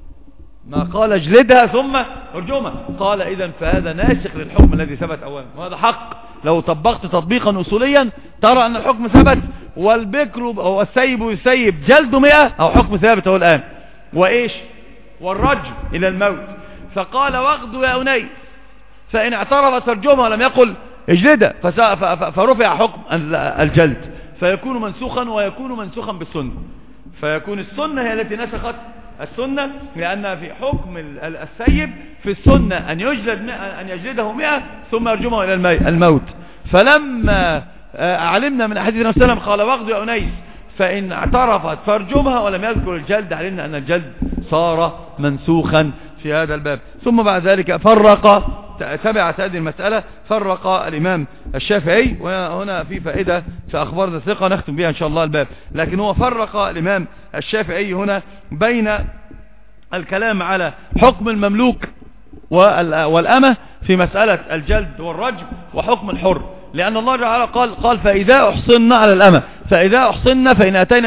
ما قال اجلدها ثم ارجمها. قال إذن فهذا ناسخ للحكم الذي ثبت أولا، وهذا حق. لو طبقت تطبيقا أصوليا ترى أن الحكم ثبت، والبكر والسيب يسيب جلد 100 أو حكم ثابت هو الآن. وإيش؟ والرجم إلى الموت. فقال واغدوا يا أنيس فإن اعترفت فارجمها ولم يقل اجلدها، فرفع حكم الجلد، فيكون منسوخا ويكون منسوخا بالسنة. فيكون السنة هي التي نسخت السنة، لأن في حكم السيب في السنة أن يجلده 100 ثم يرجمه إلى الموت. فلما علمنا من أحاديث النبي صلى الله عليه وسلم قال واغدوا يا أنيس فإن اعترفت فارجمها ولم يذكر الجلد، علمنا أن الجلد صار منسوخا في هذا الباب. ثم بعد ذلك تبعت هذه المسألة فرق الإمام الشافعي. وهنا في فائدة في أخبار الثقة نختم بها إن شاء الله الباب. لكن هو فرق الإمام الشافعي هنا بين الكلام على حكم المملوك والأمة في مسألة الجلد والرجم وحكم الحر. لأن الله تعالى قال فإذا أحصن على الأمة، فإذا أحصن فإن أتينا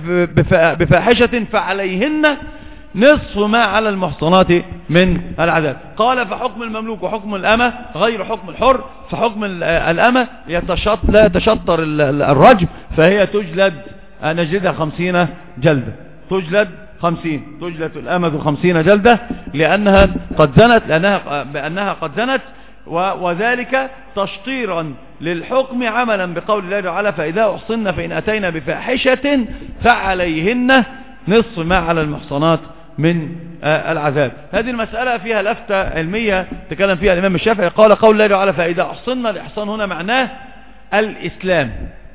بفاحشة فعليهن نصف ما على المحصنات من العذاب. قال فحكم المملوك وحكم الأمة غير حكم الحر. فحكم الأمة لا يتشطر الرجم، فهي تجلد نجلدها 50 جلدة، تجلد الأمة 50 جلدة لأنها قد زنت، وذلك تشطيرا للحكم عملا بقول الله تعالى فإذا أحصن فإن أتينا بفاحشة فعليهن نصف ما على المحصنات من العذاب. هذه المسألة فيها لفتة علمية تكلم فيها الإمام الشافعي. قال قول الله تعالى فإذا أحصن، الإحصان هنا معناه الإسلام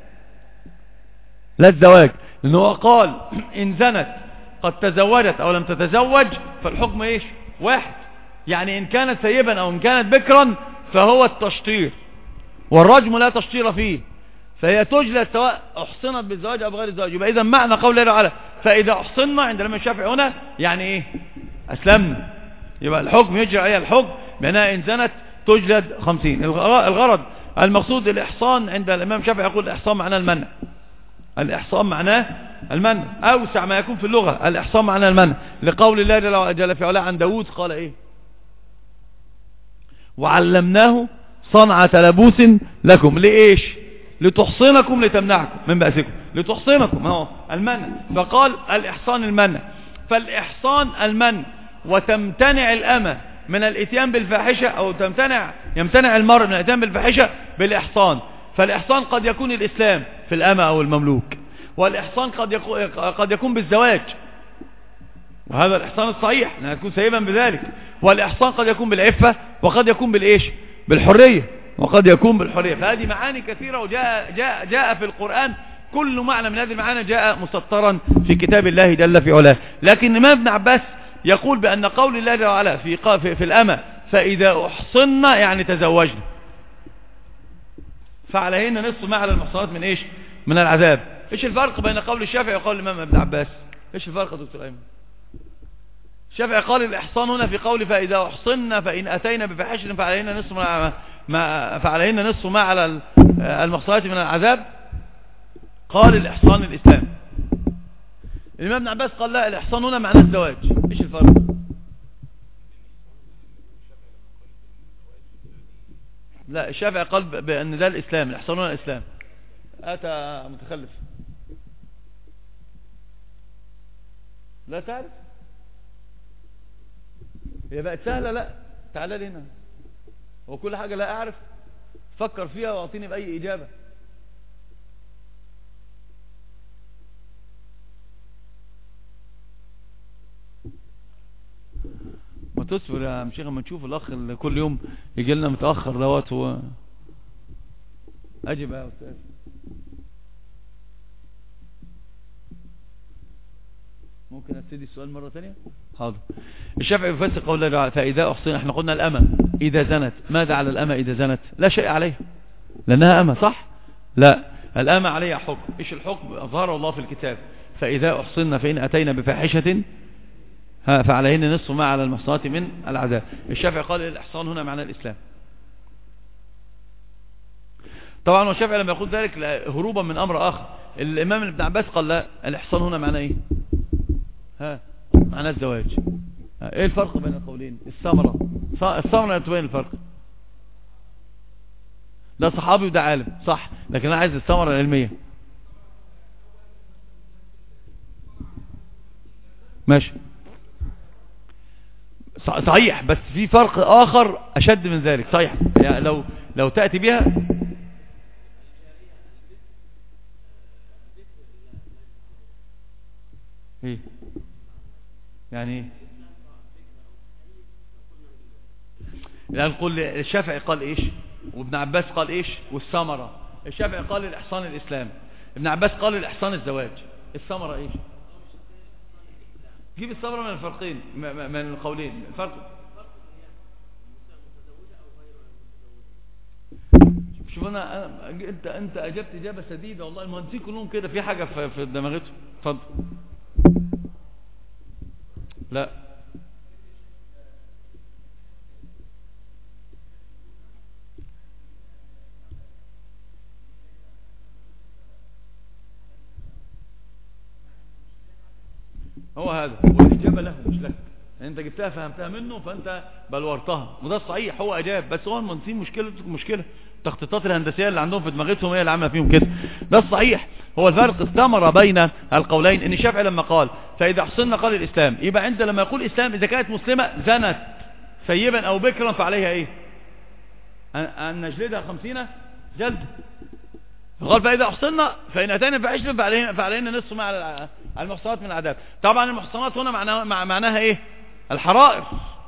لا الزواج، لأنه قال إن زنت قد تزوجت أو لم تتزوج فالحكم إيش؟ واحد. يعني إن كانت سيبا أو إن كانت بكرا فهو التشطير، والرجم لا تشطير فيه، فهي تجلد سواء أحصنت بالزواج أو بغير الزواج. يبقى إذا معنى قول الله تعالى فإذا أحصننا عند الإمام الشافعي هنا يعني إيه؟ أسلمنا. يبقى الحكم يجري عليها الحكم بأنها إن زنت تجلد 50. الغرض المقصود الإحصان عند الإمام الشافعي يقول الإحصان معناه المنع. الإحصان معناه المنع، أوسع ما يكون في اللغة. الإحصان معناه المنع، لقول الله جل في علاه عن داود قال إيه؟ وعلمناه صنعة لبوس لكم. لإيش؟ لتحصنكم لتمنعكم من بأسكم، لتحصنكم هو المنع. فقال الإحصان المنع، فالإحصان المنع، وتمتنع الأمة من الاتيان بالفاحشة، أو يمتنع المرء من الاتيان بالفاحشة بالإحصان. فالإحصان قد يكون الإسلام في الأمة أو المملوك، والإحصان قد يكون بالزواج، وهذا الإحصان الصحيح أنها تكون سيبا بذلك. والإحصان قد يكون بالعفة وقد يكون بالإيش؟ بالحرية، وقد يكون بالحرية. فهذه معاني كثيرة، وجاء في القرآن كل معنى من هذه المعاني جاء مسطرا في كتاب الله جل في علاه. لكن الإمام ابن عباس يقول بأن قول الله جل وعلا في الأمة فإذا أحصنا يعني تزوجنا، فعليهن نصف ما على المحصنات من إيش؟ من العذاب. إيش الفرق بين قول الشافعي وقول الإمام ابن عباس؟ إيش الفرق يا دكتور أيمن؟ الشافعي قال الإحصان هنا في قول فإذا أحصنا فإن أتينا بفاحشة فعليهن نصف ما على المحصنات من العذاب. قال الإحصان الإسلام. الإمام ابن عباس قال لا، الإحصان هنا معناه الزواج. إيش الفرق؟ لا، الشافعي قال بأن ده الإسلام، الإحصان هنا الإسلام. أتى متخلف لا تعرف، هي بقت سهلة. لا تعال لي هنا، وكل حاجة لا أعرف فكر فيها واعطيني بأي إجابة. ما تصبر يا مشيخ اما نشوف الأخ اللي كل يوم يجي لنا متأخر دوت هو. أجب يا أستاذ. ممكن أبتدي السؤال مرة تانية؟ حاضر. الشافعي يفسر قول الله تعالى فإذا أحصن، احنا قلنا الأمة إذا زنت، ماذا على الأمة إذا زنت؟ لا شيء عليها لأنها أمة، صح؟ لا، الأمة عليها حكم. إيش الحكم؟ أظهره الله في الكتاب فإذا أحصن فإن أتينا بفاحشة فعليهن نصف ما على المحصنات من العذاب. الشافعي قال الإحصان هنا معنى الإسلام. طبعا والشافعي لما يقول ذلك هروبا من أمر آخر. الإمام ابن عباس قال لا، الإحصان هنا معنى إيه؟ معنى الزواج. إيه الفرق بين القولين؟ الثمرة تبين الفرق. ده صحابي وده عالم، صح، لكن أنا عايز الثمرة العلمية. ماشي صحيح، بس في فرق آخر أشد من ذلك. صحيح، يعني لو تأتي بها ايه يعني ايه؟ الآن نقول الشافعي قال ايش وابن عباس قال ايش والثمرة. الشافعي قال الإحصان الإسلام، ابن عباس قال الإحصان الزواج. الثمرة ايش؟ جيب الثمرة من الفرقين، من القولين. الفرق شوف انت اجبت اجابة سديدة والله. المهندسين كلهم كده، في حاجة في دماغتهم. اتفضل. لا هو هذا، والإجابة له مش لك. انت جبتها فهمتها منه فانت بلورتها، وده الصحيح. هو اجاب، بس هو المهندسين مشكلة التخطيطات الهندسية اللي عندهم في دماغتهم هي اللي عامله فيهم كده. ده الصحيح. هو الفرق استمر بين القولين ان الشافعي لما قال فاذا احصنا قال الاسلام، يبقى انت لما يقول اسلام اذا كانت مسلمة زنت ثيبا او بكرا فعليها ايه؟ ان نجلدها 50 جلد. قال فاذا احصنا فان اتينا بفاحشة فعلينا نصف ما على المحصنات من العذاب. طبعا المحصنات هنا معناها ايه؟ الحرائر،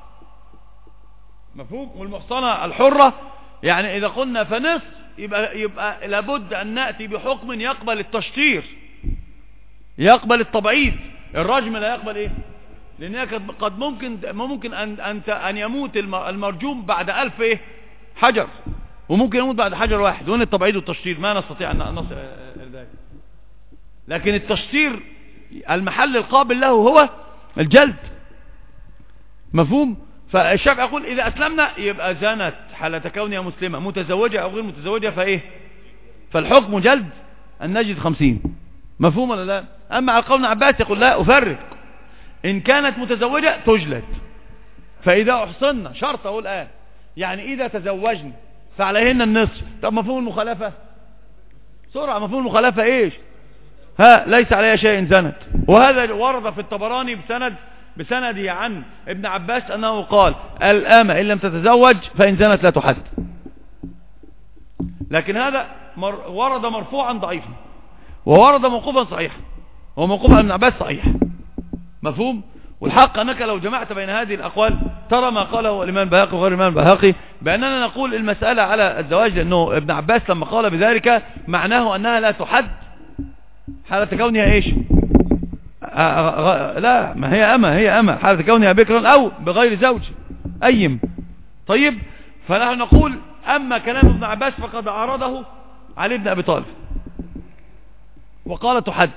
مفهوم. والمحصنة الحرة، يعني اذا قلنا فنصف يبقى لابد ان نأتي بحكم يقبل التشطير، يقبل التبعيد. الرجم لا يقبل ايه؟ لانها قد ممكن ان يموت المرجوم بعد 1000 ايه حجر، وممكن يموت بعد حجر واحد. وين التبعيد والتشطير؟ ما نستطيع ان نصل ذلك. لكن التشطير المحل القابل له هو الجلد، مفهوم. فالشافعي يقول اذا اسلمنا يبقى زنت حالة كونها مسلمة، متزوجة او غير متزوجة فايه؟ فالحكم جلد النجد 50. مفهوم ولا لا؟ اما على قول عباس يقول لا، افرق. ان كانت متزوجة تجلد. فاذا احصنا شرط اقول الان، يعني اذا تزوجن فعليهن النصف. طب مفهوم المخالفة سرعة، مفهوم المخالفة ايش؟ ليس عليها شيء زنت. وهذا ورد في الطبراني بسنده عن ابن عباس أنه قال الأمة إن لم تتزوج فإن زنت لا تحد. لكن هذا ورد مرفوعا ضعيفا، وورد موقوفا صحيحا، وموقوف ابن عباس صحيح، مفهوم. والحق أنك لو جمعت بين هذه الأقوال ترى ما قاله الإمام البيهقي وغير الإمام البيهقي، بأننا نقول المسألة على الزواج، لأنه ابن عباس لما قال بذلك معناه أنها لا تحد حالة كونها إيش؟ لا، ما هي أما حالة كونها بكرا أو بغير زوج أيم. طيب، فنحن نقول أما كلام ابن عباس فقد عارضه علي بن أبي طالب وقال تحد،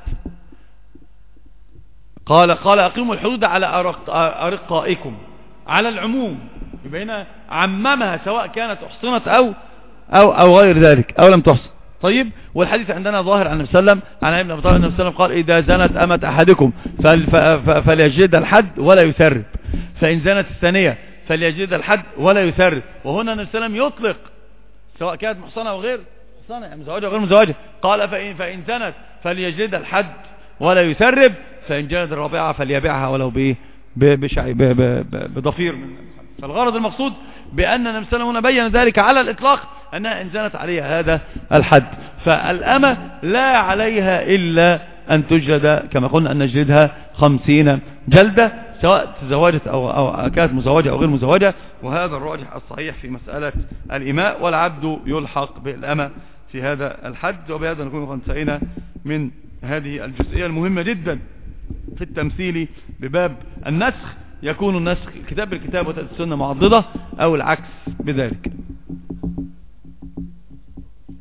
قال أقيموا الحدود على أرقائكم على العموم، يبقى هنا عممها سواء كانت أحصنت أو غير ذلك أو لم تحصن. طيب، والحديث عندنا ظاهر عن النبي صلى الله عليه وسلم عن ابن أبي طالب النبي صلى الله عليه وسلم قال إذا زنت أمة أحدكم فليجد الحد ولا يسرب، فإن زنت الثانية فليجد الحد ولا يسرب. وهنا النبي صلى الله عليه وسلم يطلق سواء كانت محصنة أو غير محصنة، يعني مزوجة أو غير مزوجة، قال فإن زنت فليجد الحد ولا يسرب، فإن جلد الرابعة فليبيعها ولو بضفير. فالغرض المقصود بأن النبي صلى الله عليه وسلم بين ذلك على الإطلاق أنها إن زنت عليها هذا الحد، فالأمة لا عليها إلا أن تجلد كما قلنا أن نجلدها 50 جلدة سواء تزوجت أو كانت مزوجة أو غير مزوجة. وهذا الراجح الصحيح في مسألة الإماء، والعبد يلحق بالأمة في هذا الحد. وبهذا نكون قد انتهينا من هذه الجزئية المهمة جدا في التمثيل بباب النسخ. يكون النسخ كتاب بالكتاب وتأتي السنة معضدة أو العكس بذلك.